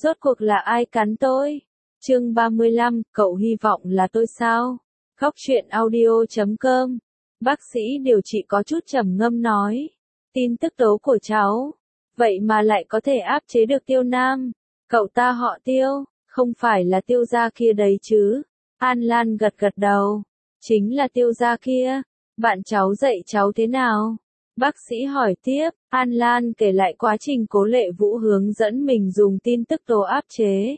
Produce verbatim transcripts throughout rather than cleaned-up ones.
Rốt cuộc là ai cắn tôi? Chương ba mươi lăm, cậu hy vọng là tôi sao? Góc truyện audio chấm com. Bác sĩ điều trị có chút trầm ngâm nói. Tin tức tố của cháu. Vậy mà lại có thể áp chế được Tiêu Nam. Cậu ta họ Tiêu, không phải là Tiêu gia kia đấy chứ? An Lan gật gật đầu. Chính là Tiêu gia kia. Bạn cháu dạy cháu thế nào? Bác sĩ hỏi tiếp. An Lan kể lại quá trình Cố Lệ Vũ hướng dẫn mình dùng tin tức tố áp chế.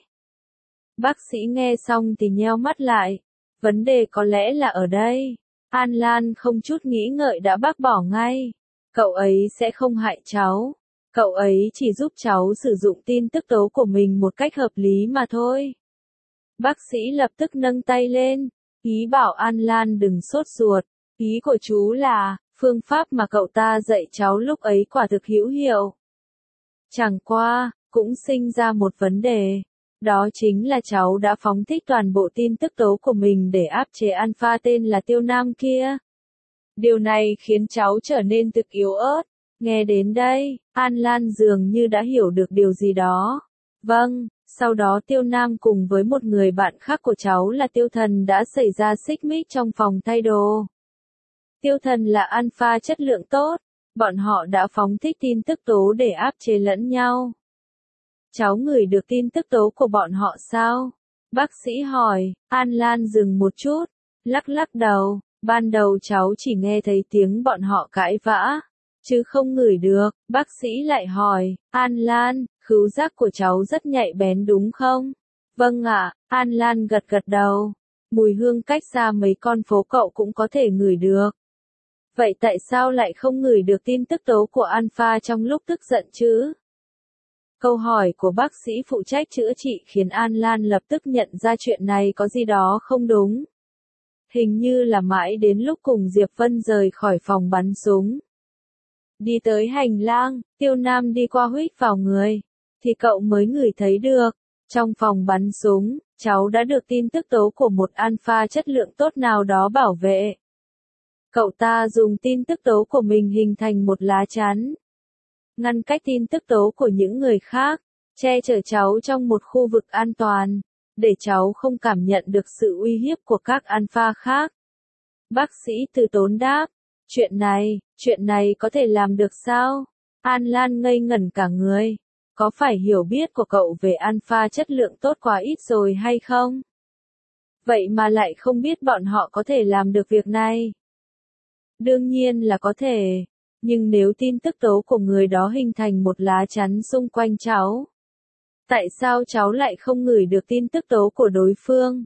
Bác sĩ nghe xong thì nheo mắt lại. Vấn đề có lẽ là ở đây. An Lan không chút nghĩ ngợi đã bác bỏ ngay. Cậu ấy sẽ không hại cháu. Cậu ấy chỉ giúp cháu sử dụng tin tức tố của mình một cách hợp lý mà thôi. Bác sĩ lập tức nâng tay lên. Ý bảo An Lan đừng sốt ruột. Ý của chú là, phương pháp mà cậu ta dạy cháu lúc ấy quả thực hữu hiệu. Chẳng qua, cũng sinh ra một vấn đề. Đó chính là cháu đã phóng thích toàn bộ tin tức tố của mình để áp chế alpha tên là Tiêu Nam kia. Điều này khiến cháu trở nên thực yếu ớt. Nghe đến đây, An Lan dường như đã hiểu được điều gì đó. Vâng, sau đó Tiêu Nam cùng với một người bạn khác của cháu là Tiêu Thần đã xảy ra xích mích trong phòng thay đồ. Tiêu Thần là alpha chất lượng tốt, bọn họ đã phóng thích tin tức tố để áp chế lẫn nhau. Cháu ngửi được tin tức tố của bọn họ sao? Bác sĩ hỏi. An Lan dừng một chút, lắc lắc đầu. Ban đầu cháu chỉ nghe thấy tiếng bọn họ cãi vã, chứ không ngửi được. Bác sĩ lại hỏi. An Lan, khứu giác của cháu rất nhạy bén đúng không? Vâng ạ, An Lan gật gật đầu. Mùi hương cách xa mấy con phố cậu cũng có thể ngửi được. Vậy tại sao lại không ngửi được tin tức tố của alpha trong lúc tức giận chứ? Câu hỏi của bác sĩ phụ trách chữa trị khiến An Lan lập tức nhận ra chuyện này có gì đó không đúng. Hình như là mãi đến lúc cùng Diệp Vân rời khỏi phòng bắn súng. Đi tới hành lang, Tiêu Nam đi qua huých vào người, thì cậu mới ngửi thấy được. Trong phòng bắn súng, cháu đã được tin tức tố của một alpha chất lượng tốt nào đó bảo vệ. Cậu ta dùng tin tức tố của mình hình thành một lá chắn, ngăn cách tin tức tố của những người khác, che chở cháu trong một khu vực an toàn, để cháu không cảm nhận được sự uy hiếp của các alpha khác. Bác sĩ từ tốn đáp, chuyện này, chuyện này có thể làm được sao? An Lan ngây ngẩn cả người, có phải hiểu biết của cậu về alpha chất lượng tốt quá ít rồi hay không? Vậy mà lại không biết bọn họ có thể làm được việc này. Đương nhiên là có thể. Nhưng nếu tin tức tố của người đó hình thành một lá chắn xung quanh cháu, tại sao cháu lại không ngửi được tin tức tố của đối phương?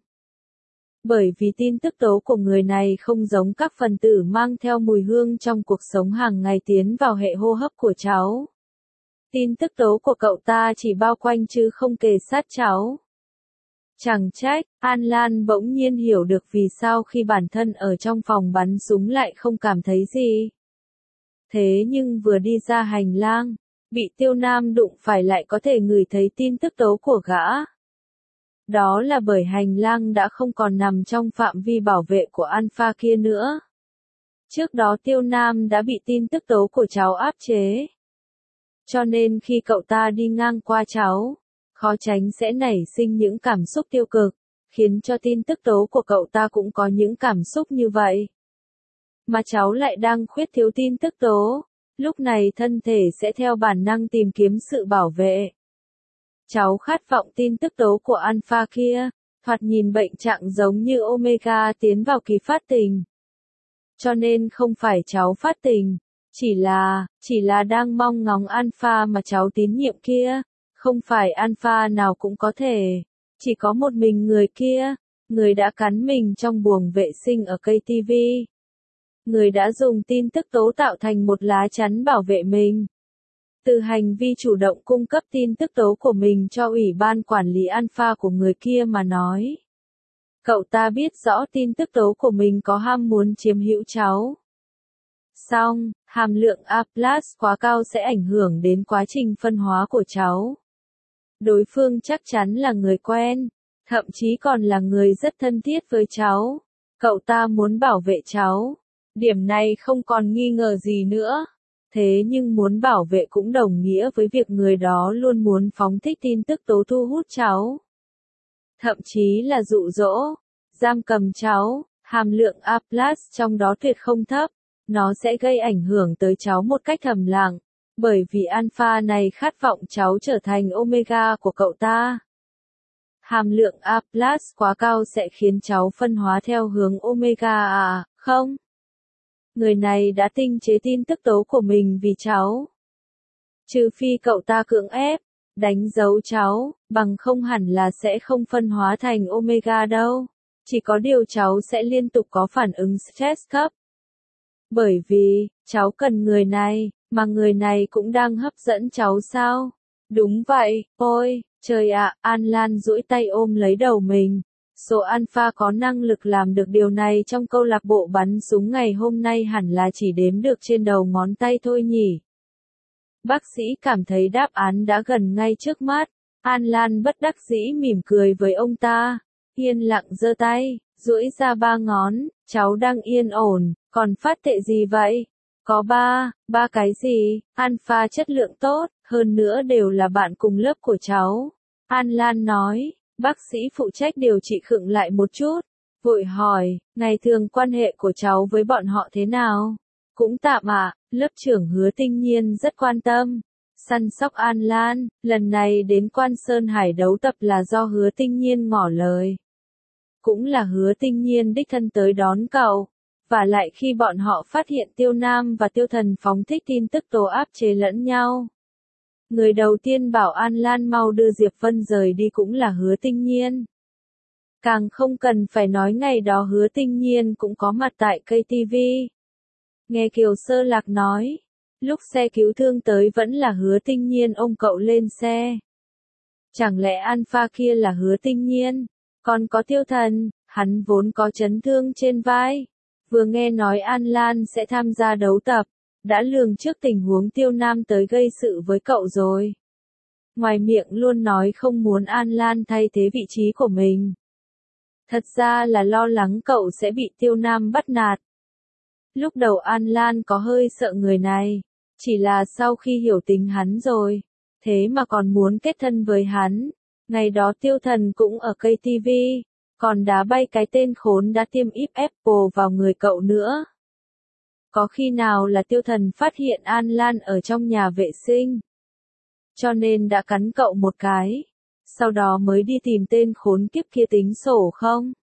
Bởi vì tin tức tố của người này không giống các phần tử mang theo mùi hương trong cuộc sống hàng ngày tiến vào hệ hô hấp của cháu. Tin tức tố của cậu ta chỉ bao quanh chứ không kề sát cháu. Chẳng trách, An Lan bỗng nhiên hiểu được vì sao khi bản thân ở trong phòng bắn súng lại không cảm thấy gì. Thế nhưng vừa đi ra hành lang, bị Tiêu Nam đụng phải lại có thể ngửi thấy tin tức tố của gã. Đó là bởi hành lang đã không còn nằm trong phạm vi bảo vệ của alpha kia nữa. Trước đó Tiêu Nam đã bị tin tức tố của cháu áp chế. Cho nên khi cậu ta đi ngang qua cháu, khó tránh sẽ nảy sinh những cảm xúc tiêu cực, khiến cho tin tức tố của cậu ta cũng có những cảm xúc như vậy. Mà cháu lại đang khuyết thiếu tin tức tố, lúc này thân thể sẽ theo bản năng tìm kiếm sự bảo vệ. Cháu khát vọng tin tức tố của alpha kia, thoạt nhìn bệnh trạng giống như omega tiến vào kỳ phát tình. Cho nên không phải cháu phát tình, chỉ là, chỉ là đang mong ngóng alpha mà cháu tín nhiệm kia, không phải alpha nào cũng có thể, chỉ có một mình người kia, người đã cắn mình trong buồng vệ sinh ở cây tivi. Người đã dùng tin tức tố tạo thành một lá chắn bảo vệ mình. Từ hành vi chủ động cung cấp tin tức tố của mình cho ủy ban quản lý alpha của người kia mà nói. Cậu ta biết rõ tin tức tố của mình có ham muốn chiếm hữu cháu. Song, hàm lượng A plus quá cao sẽ ảnh hưởng đến quá trình phân hóa của cháu. Đối phương chắc chắn là người quen, thậm chí còn là người rất thân thiết với cháu. Cậu ta muốn bảo vệ cháu. Điểm này không còn nghi ngờ gì nữa. Thế nhưng muốn bảo vệ cũng đồng nghĩa với việc người đó luôn muốn phóng thích tin tức tố thu hút cháu. Thậm chí là dụ dỗ, giam cầm cháu, hàm lượng A plus trong đó tuyệt không thấp. Nó sẽ gây ảnh hưởng tới cháu một cách thầm lặng, bởi vì alpha này khát vọng cháu trở thành omega của cậu ta. Hàm lượng A plus quá cao sẽ khiến cháu phân hóa theo hướng omega à, không? Người này đã tinh chế tin tức tố của mình vì cháu. Trừ phi cậu ta cưỡng ép, đánh dấu cháu, bằng không hẳn là sẽ không phân hóa thành omega đâu. Chỉ có điều cháu sẽ liên tục có phản ứng stress thấp. Bởi vì, cháu cần người này, mà người này cũng đang hấp dẫn cháu sao? Đúng vậy, ôi, trời ạ, An Lan duỗi tay ôm lấy đầu mình. Số alpha có năng lực làm được điều này trong câu lạc bộ bắn súng ngày hôm nay hẳn là chỉ đếm được trên đầu ngón tay thôi nhỉ. Bác sĩ cảm thấy đáp án đã gần ngay trước mắt. An Lan bất đắc dĩ mỉm cười với ông ta. Yên lặng giơ tay, duỗi ra ba ngón, cháu đang yên ổn, còn phát tệ gì vậy? Có ba, ba cái gì? Alpha chất lượng tốt, hơn nữa đều là bạn cùng lớp của cháu. An Lan nói, bác sĩ phụ trách điều trị khựng lại một chút, vội hỏi, ngày thường quan hệ của cháu với bọn họ thế nào? Cũng tạm ạ, lớp trưởng Hứa Tinh Nhiên rất quan tâm. Săn sóc An Lan, lần này đến Quan Sơn Hải đấu tập là do Hứa Tinh Nhiên ngỏ lời. Cũng là Hứa Tinh Nhiên đích thân tới đón cậu. Và lại khi bọn họ phát hiện Tiêu Nam và Tiêu Thần phóng thích tin tức tố áp chế lẫn nhau. Người đầu tiên bảo An Lan mau đưa Diệp Vân rời đi cũng là Hứa Tinh Nhiên. Càng không cần phải nói ngày đó Hứa Tinh Nhiên cũng có mặt tại ca tê vê. Nghe Kiều Sơ Lạc nói, lúc xe cứu thương tới vẫn là Hứa Tinh Nhiên ôm cậu lên xe. Chẳng lẽ Alpha kia là Hứa Tinh Nhiên, còn có Tiêu Thần, hắn vốn có chấn thương trên vai. Vừa nghe nói An Lan sẽ tham gia đấu tập, đã lường trước tình huống Tiêu Nam tới gây sự với cậu rồi. Ngoài miệng luôn nói không muốn An Lan thay thế vị trí của mình. Thật ra là lo lắng cậu sẽ bị Tiêu Nam bắt nạt. Lúc đầu An Lan có hơi sợ người này, chỉ là sau khi hiểu tính hắn rồi, thế mà còn muốn kết thân với hắn. Ngày đó Tiêu Thần cũng ở ca tê vê, còn đá bay cái tên khốn đã tiêm íp Apple vào người cậu nữa. Có khi nào là Tiêu Thần phát hiện An Lan ở trong nhà vệ sinh, cho nên đã cắn cậu một cái, sau đó mới đi tìm tên khốn kiếp kia tính sổ không?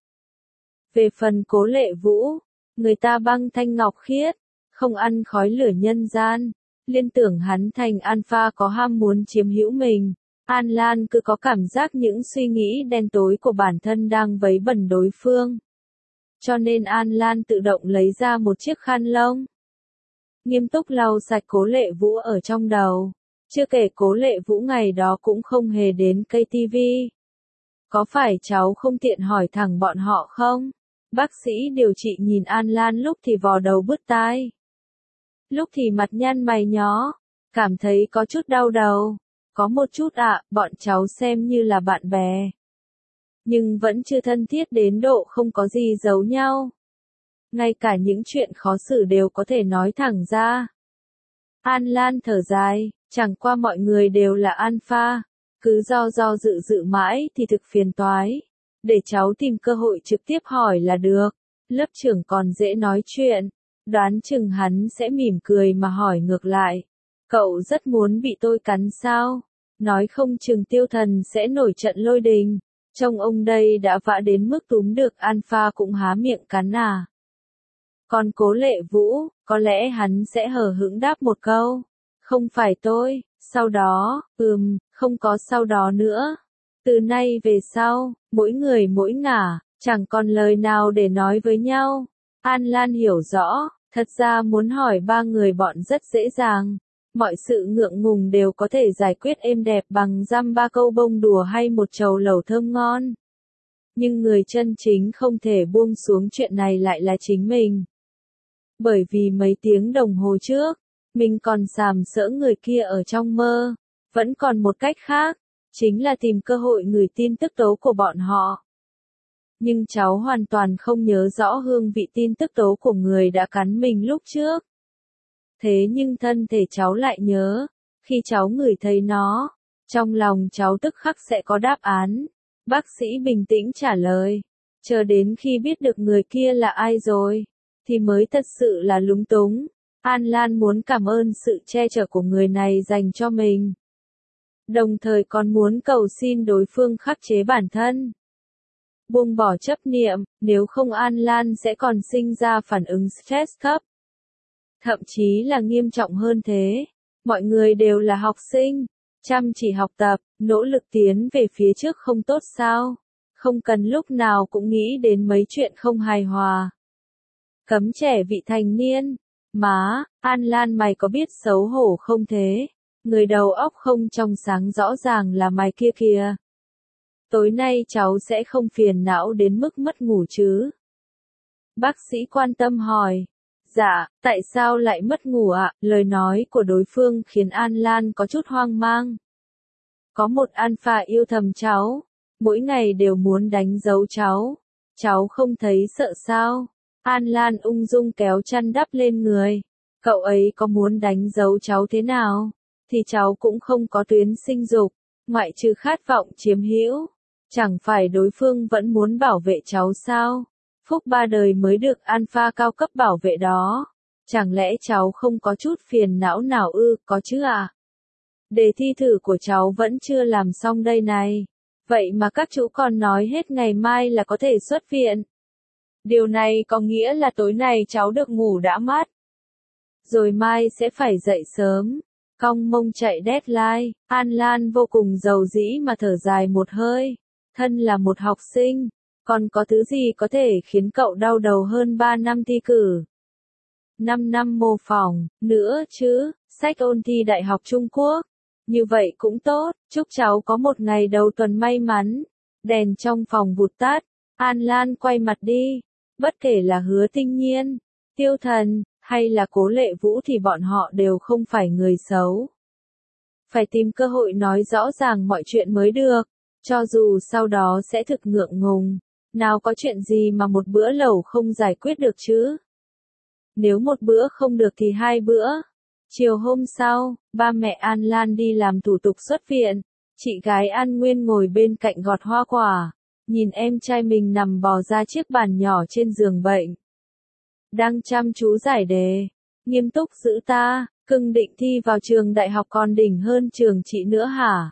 Về phần Cố Lệ Vũ, người ta băng thanh ngọc khiết, không ăn khói lửa nhân gian, liên tưởng hắn thành alpha có ham muốn chiếm hữu mình. An Lan cứ có cảm giác những suy nghĩ đen tối của bản thân đang vấy bẩn đối phương. Cho nên An Lan tự động lấy ra một chiếc khăn lông. Nghiêm túc lau sạch Cố Lệ Vũ ở trong đầu. Chưa kể Cố Lệ Vũ ngày đó cũng không hề đến ca tê vê. Có phải cháu không tiện hỏi thẳng bọn họ không? Bác sĩ điều trị nhìn An Lan lúc thì vò đầu bứt tai, lúc thì mặt nhăn mày nhó, cảm thấy có chút đau đầu. Có một chút ạ, à, bọn cháu xem như là bạn bè. Nhưng vẫn chưa thân thiết đến độ không có gì giấu nhau. Ngay cả những chuyện khó xử đều có thể nói thẳng ra. An Lan thở dài, chẳng qua mọi người đều là alpha. Cứ do do dự dự mãi thì thực phiền toái. Để cháu tìm cơ hội trực tiếp hỏi là được. Lớp trưởng còn dễ nói chuyện. Đoán chừng hắn sẽ mỉm cười mà hỏi ngược lại. Cậu rất muốn bị tôi cắn sao? Nói không chừng Tiêu Thần sẽ nổi trận lôi đình. Trông ông đây đã vã đến mức túm được alpha cũng há miệng cắn à. Còn Cố Lệ Vũ, có lẽ hắn sẽ hờ hững đáp một câu. Không phải tôi, sau đó, ừm, không có sau đó nữa. Từ nay về sau, mỗi người mỗi ngả, chẳng còn lời nào để nói với nhau. An Lan hiểu rõ, thật ra muốn hỏi ba người bọn rất dễ dàng. Mọi sự ngượng ngùng đều có thể giải quyết êm đẹp bằng dăm ba câu bông đùa hay một chầu lẩu thơm ngon. Nhưng người chân chính không thể buông xuống chuyện này lại là chính mình. Bởi vì mấy tiếng đồng hồ trước, mình còn sàm sỡ người kia ở trong mơ. Vẫn còn một cách khác, chính là tìm cơ hội gửi tin tức tố của bọn họ. Nhưng cháu hoàn toàn không nhớ rõ hương vị tin tức tố của người đã cắn mình lúc trước. Thế nhưng thân thể cháu lại nhớ, khi cháu ngửi thấy nó, trong lòng cháu tức khắc sẽ có đáp án. Bác sĩ bình tĩnh trả lời, chờ đến khi biết được người kia là ai rồi, thì mới thật sự là lúng túng. An Lan muốn cảm ơn sự che chở của người này dành cho mình, đồng thời còn muốn cầu xin đối phương khắc chế bản thân, buông bỏ chấp niệm, nếu không An Lan sẽ còn sinh ra phản ứng stress cấp. Thậm chí là nghiêm trọng hơn thế. Mọi người đều là học sinh, chăm chỉ học tập, nỗ lực tiến về phía trước không tốt sao? Không cần lúc nào cũng nghĩ đến mấy chuyện không hài hòa. Cấm trẻ vị thành niên. Má, An Lan mày có biết xấu hổ không thế? Người đầu óc không trong sáng rõ ràng là mày kia kìa. Tối nay cháu sẽ không phiền não đến mức mất ngủ chứ? Bác sĩ quan tâm hỏi. Dạ, tại sao lại mất ngủ ạ? À? Lời nói của đối phương khiến An Lan có chút hoang mang. Có một alpha yêu thầm cháu, mỗi ngày đều muốn đánh dấu cháu. Cháu không thấy sợ sao? An Lan ung dung kéo chăn đắp lên người. Cậu ấy có muốn đánh dấu cháu thế nào? Thì cháu cũng không có tuyến sinh dục, ngoại trừ khát vọng chiếm hữu. Chẳng phải đối phương vẫn muốn bảo vệ cháu sao? Phúc ba đời mới được alpha cao cấp bảo vệ đó. Chẳng lẽ cháu không có chút phiền não nào ư? Có chứ à? Đề thi thử của cháu vẫn chưa làm xong đây này. Vậy mà các chú còn nói hết ngày mai là có thể xuất viện. Điều này có nghĩa là tối nay cháu được ngủ đã mát. Rồi mai sẽ phải dậy sớm. Cong mông chạy deadline. An Lan vô cùng giàu dĩ mà thở dài một hơi. Thân là một học sinh, còn có thứ gì có thể khiến cậu đau đầu hơn ba năm thi cử? năm năm mô phỏng, nữa chứ, sách ôn thi Đại học Trung Quốc. Như vậy cũng tốt, chúc cháu có một ngày đầu tuần may mắn. Đèn trong phòng vụt tắt, An Lan quay mặt đi. Bất kể là Hứa Tinh Nhiên, Tiêu Thần, hay là Cố Lệ Vũ thì bọn họ đều không phải người xấu. Phải tìm cơ hội nói rõ ràng mọi chuyện mới được, cho dù sau đó sẽ thực ngượng ngùng. Nào có chuyện gì mà một bữa lẩu không giải quyết được chứ? Nếu một bữa không được thì hai bữa. Chiều hôm sau, ba mẹ An Lan đi làm thủ tục xuất viện. Chị gái An Nguyên ngồi bên cạnh gọt hoa quả, nhìn em trai mình nằm bò ra chiếc bàn nhỏ trên giường bệnh. Đang chăm chú giải đề. Nghiêm túc giữ ta, cưng định thi vào trường đại học còn đỉnh hơn trường chị nữa hả?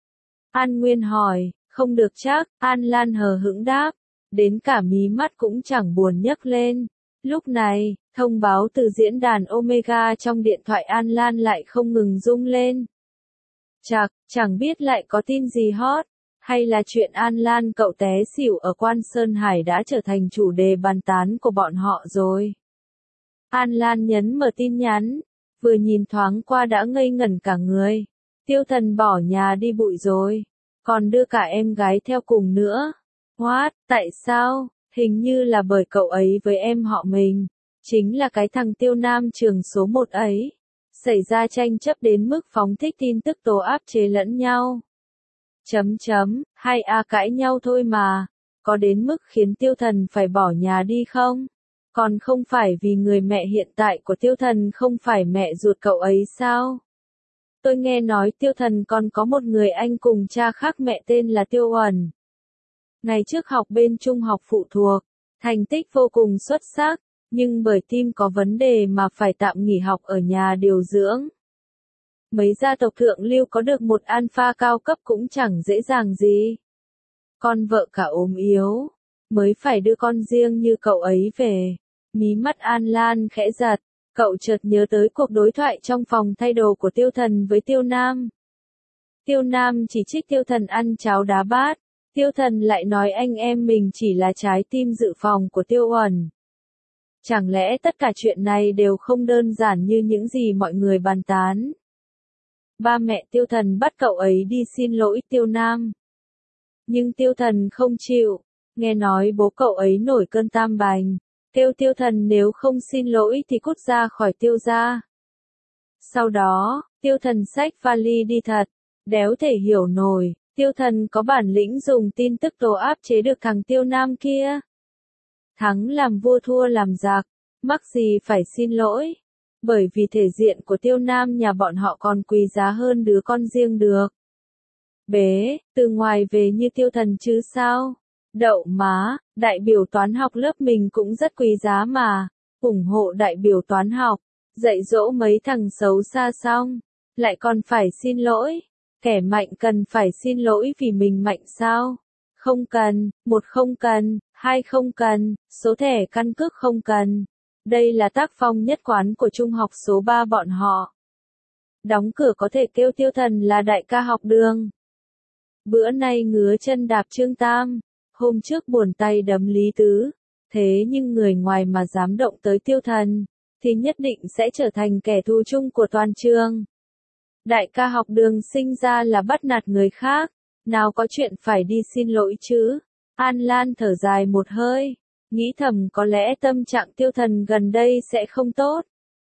An Nguyên hỏi, không được chắc, An Lan hờ hững đáp, đến cả mí mắt cũng chẳng buồn nhấc lên. Lúc này, thông báo từ diễn đàn Omega trong điện thoại An Lan lại không ngừng rung lên. Chạc, chẳng biết lại có tin gì hot, hay là chuyện An Lan cậu té xỉu ở Quan Sơn Hải đã trở thành chủ đề bàn tán của bọn họ rồi. An Lan nhấn mở tin nhắn, vừa nhìn thoáng qua đã ngây ngẩn cả người. Tiêu Thần bỏ nhà đi bụi rồi, còn đưa cả em gái theo cùng nữa. What, tại sao? Hình như là bởi cậu ấy với em họ mình, chính là cái thằng Tiêu Nam trường số một ấy. Xảy ra tranh chấp đến mức phóng thích tin tức tố áp chế lẫn nhau. Chấm chấm, hai a cãi nhau thôi mà, có đến mức khiến Tiêu Thần phải bỏ nhà đi không? Còn không phải vì người mẹ hiện tại của Tiêu Thần không phải mẹ ruột cậu ấy sao? Tôi nghe nói Tiêu Thần còn có một người anh cùng cha khác mẹ tên là Tiêu Uẩn. Ngày trước học bên trung học phụ thuộc, thành tích vô cùng xuất sắc, nhưng bởi tim có vấn đề mà phải tạm nghỉ học ở nhà điều dưỡng. Mấy gia tộc thượng lưu có được một alpha cao cấp cũng chẳng dễ dàng gì. Con vợ cả ốm yếu, mới phải đưa con riêng như cậu ấy về. Mí mắt An Lan khẽ giật, cậu chợt nhớ tới cuộc đối thoại trong phòng thay đồ của Tiêu Thần với Tiêu Nam. Tiêu Nam chỉ trích Tiêu Thần ăn cháo đá bát, Tiêu Thần lại nói anh em mình chỉ là trái tim dự phòng của Tiêu Uẩn. Chẳng lẽ tất cả chuyện này đều không đơn giản như những gì mọi người bàn tán? Ba mẹ Tiêu Thần bắt cậu ấy đi xin lỗi Tiêu Nam. Nhưng Tiêu Thần không chịu, nghe nói bố cậu ấy nổi cơn tam bành, kêu Tiêu Thần nếu không xin lỗi thì cút ra khỏi Tiêu gia. Sau đó, Tiêu Thần xách vali đi thật, đéo thể hiểu nổi, Tiêu Thần có bản lĩnh dùng tin tức tố áp chế được thằng Tiêu Nam kia. Thắng làm vua thua làm giặc, mắc gì phải xin lỗi. Bởi vì thể diện của Tiêu Nam nhà bọn họ còn quý giá hơn đứa con riêng được. Bế, từ ngoài về như Tiêu Thần chứ sao? Đậu má, đại biểu toán học lớp mình cũng rất quý giá mà. ủng hộ đại biểu toán học, dạy dỗ mấy thằng xấu xa xong, lại còn phải xin lỗi. Kẻ mạnh cần phải xin lỗi vì mình mạnh sao? Không cần, một không cần, hai không cần, số thẻ căn cước không cần. Đây là tác phong nhất quán của trung học số ba bọn họ. Đóng cửa có thể kêu Tiêu Thần là đại ca học đường. Bữa nay ngứa chân đạp Trương Tam, hôm trước buồn tay đấm Lý Tứ. Thế nhưng người ngoài mà dám động tới Tiêu Thần, thì nhất định sẽ trở thành kẻ thù chung của toàn trường. Đại ca học đường sinh ra là bắt nạt người khác, nào có chuyện phải đi xin lỗi chứ. An Lan thở dài một hơi, nghĩ thầm có lẽ tâm trạng Tiêu Thần gần đây sẽ không tốt.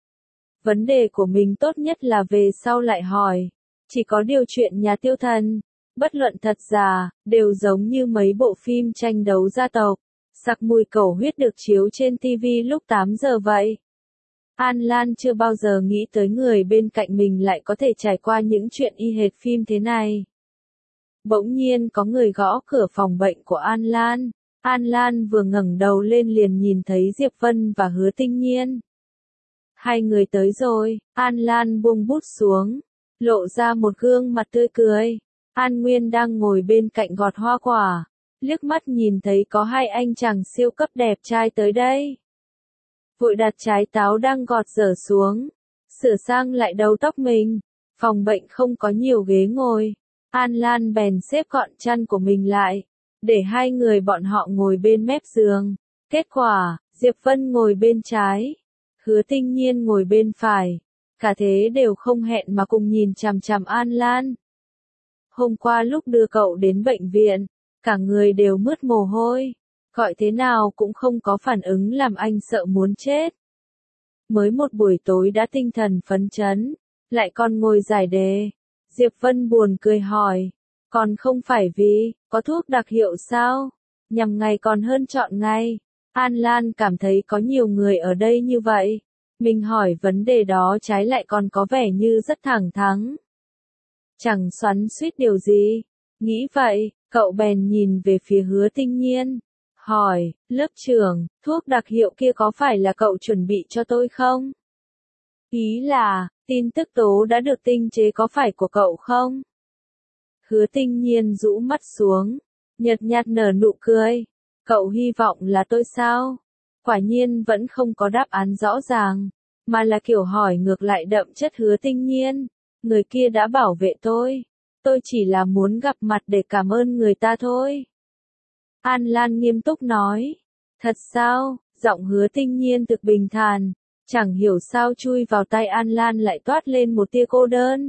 Vấn đề của mình tốt nhất là về sau lại hỏi. Chỉ có điều chuyện nhà Tiêu Thần, bất luận thật giả, đều giống như mấy bộ phim tranh đấu gia tộc, sặc mùi cẩu huyết được chiếu trên ti vi lúc tám giờ vậy. An Lan chưa bao giờ nghĩ tới người bên cạnh mình lại có thể trải qua những chuyện y hệt phim thế này. Bỗng nhiên có người gõ cửa phòng bệnh của An Lan. An Lan vừa ngẩng đầu lên liền nhìn thấy Diệp Vân và Hứa Tinh Nhiên. Hai người tới rồi, An Lan buông bút xuống, lộ ra một gương mặt tươi cười. An Nguyên đang ngồi bên cạnh gọt hoa quả, liếc mắt nhìn thấy có hai anh chàng siêu cấp đẹp trai tới đây. Vội đặt trái táo đang gọt dở xuống, sửa sang lại đầu tóc mình. Phòng bệnh không có nhiều ghế ngồi, An Lan bèn xếp gọn chăn của mình lại, để hai người bọn họ ngồi bên mép giường. Kết quả, Diệp Vân ngồi bên trái, Hứa Tinh Nhiên ngồi bên phải, cả thế đều không hẹn mà cùng nhìn chằm chằm An Lan. Hôm qua lúc đưa cậu đến bệnh viện, cả người đều mướt mồ hôi, gọi thế nào cũng không có phản ứng làm anh sợ muốn chết. Mới một buổi tối đã tinh thần phấn chấn, lại còn ngồi giải đề. Diệp Vân buồn cười hỏi, còn không phải vì, có thuốc đặc hiệu sao? Nhằm ngày còn hơn chọn ngày. An Lan cảm thấy có nhiều người ở đây như vậy. Mình hỏi vấn đề đó trái lại còn có vẻ như rất thẳng thắn. Chẳng xoắn xuýt điều gì. Nghĩ vậy, cậu bèn nhìn về phía Hứa Tinh Nhiên. Hỏi, lớp trưởng, thuốc đặc hiệu kia có phải là cậu chuẩn bị cho tôi không? Ý là, tin tức tố đã được tinh chế có phải của cậu không? Hứa Tinh Nhiên rũ mắt xuống, nhợt nhạt nở nụ cười. Cậu hy vọng là tôi sao? Quả nhiên vẫn không có đáp án rõ ràng, mà là kiểu hỏi ngược lại đậm chất. Hứa Tinh Nhiên, người kia đã bảo vệ tôi. Tôi chỉ là muốn gặp mặt để cảm ơn người ta thôi. An Lan nghiêm túc nói. Thật sao? Giọng Hứa Tinh Nhiên thực bình thản. Chẳng hiểu sao chui vào tai An Lan lại toát lên một tia cô đơn.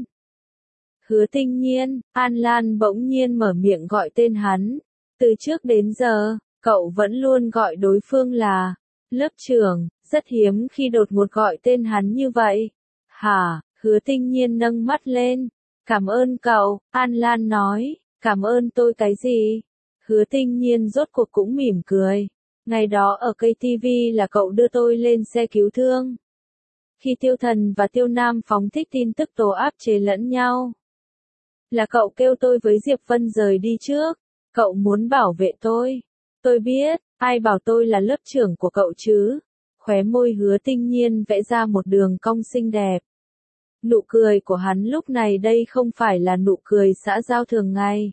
Hứa Tinh Nhiên, An Lan bỗng nhiên mở miệng gọi tên hắn. Từ trước đến giờ, cậu vẫn luôn gọi đối phương là lớp trưởng, rất hiếm khi đột ngột gọi tên hắn như vậy. Hả? Hứa Tinh Nhiên nâng mắt lên. Cảm ơn cậu, An Lan nói. Cảm ơn tôi cái gì? Hứa Tinh Nhiên rốt cuộc cũng mỉm cười. Ngày đó ở cây ti vi là cậu đưa tôi lên xe cứu thương. Khi Tiêu Thần và Tiêu Nam phóng thích tin tức tố áp chế lẫn nhau. Là cậu kêu tôi với Diệp Vân rời đi trước. Cậu muốn bảo vệ tôi. Tôi biết, ai bảo tôi là lớp trưởng của cậu chứ? Khóe môi Hứa Tinh Nhiên vẽ ra một đường cong xinh đẹp. Nụ cười của hắn lúc này đây không phải là nụ cười xã giao thường ngày.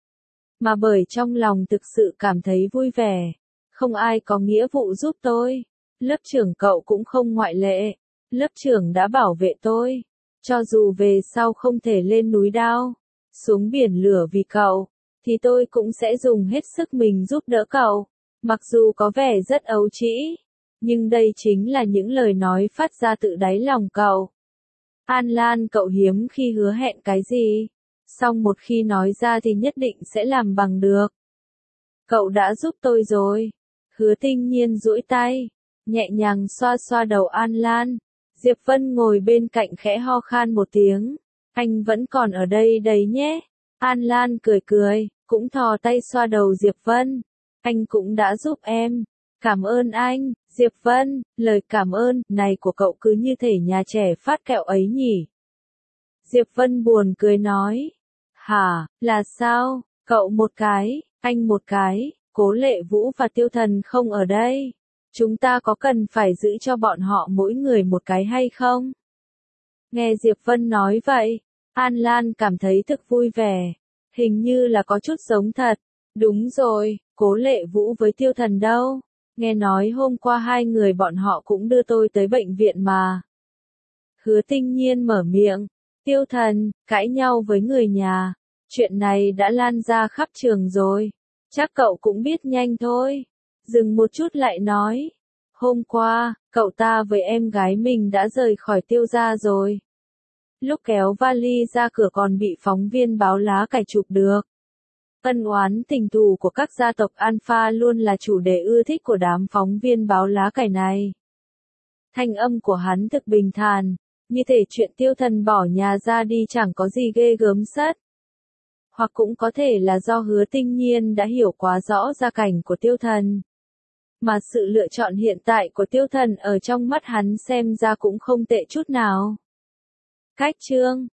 Mà bởi trong lòng thực sự cảm thấy vui vẻ. Không ai có nghĩa vụ giúp tôi. Lớp trưởng cậu cũng không ngoại lệ. Lớp trưởng đã bảo vệ tôi. Cho dù về sau không thể lên núi đao, xuống biển lửa vì cậu, thì tôi cũng sẽ dùng hết sức mình giúp đỡ cậu. Mặc dù có vẻ rất ấu trĩ, nhưng đây chính là những lời nói phát ra từ đáy lòng cậu. An Lan, cậu hiếm khi hứa hẹn cái gì, song một khi nói ra thì nhất định sẽ làm bằng được. Cậu đã giúp tôi rồi. Hứa Tinh Nhiên duỗi tay, nhẹ nhàng xoa xoa đầu An Lan. Diệp Vân ngồi bên cạnh khẽ ho khan một tiếng. Anh vẫn còn ở đây đấy nhé. An Lan cười cười, cũng thò tay xoa đầu Diệp Vân. Anh cũng đã giúp em. Cảm ơn anh. Diệp Vân, lời cảm ơn này của cậu cứ như thể nhà trẻ phát kẹo ấy nhỉ. Diệp Vân buồn cười nói. Hả, là sao? Cậu một cái, anh một cái, Cố Lệ Vũ và Tiêu Thần không ở đây. Chúng ta có cần phải giữ cho bọn họ mỗi người một cái hay không? Nghe Diệp Vân nói vậy, An Lan cảm thấy thực vui vẻ. Hình như là có chút giống thật. Đúng rồi, Cố Lệ Vũ với Tiêu Thần đâu? Nghe nói hôm qua hai người bọn họ cũng đưa tôi tới bệnh viện mà. Hứa Tinh Nhiên mở miệng. Tiêu Thần, cãi nhau với người nhà. Chuyện này đã lan ra khắp trường rồi. Chắc cậu cũng biết nhanh thôi. Dừng một chút lại nói. Hôm qua, cậu ta với em gái mình đã rời khỏi Tiêu gia rồi. Lúc kéo vali ra cửa còn bị phóng viên báo lá cải chụp được. Ân oán tình thù của các gia tộc Alpha luôn là chủ đề ưa thích của đám phóng viên báo lá cải này. Thanh âm của hắn thực bình thản, như thể chuyện Tiêu Thần bỏ nhà ra đi chẳng có gì ghê gớm sất. Hoặc cũng có thể là do Hứa Tinh Nhiên đã hiểu quá rõ gia cảnh của Tiêu Thần. Mà sự lựa chọn hiện tại của Tiêu Thần ở trong mắt hắn xem ra cũng không tệ chút nào. Cách chương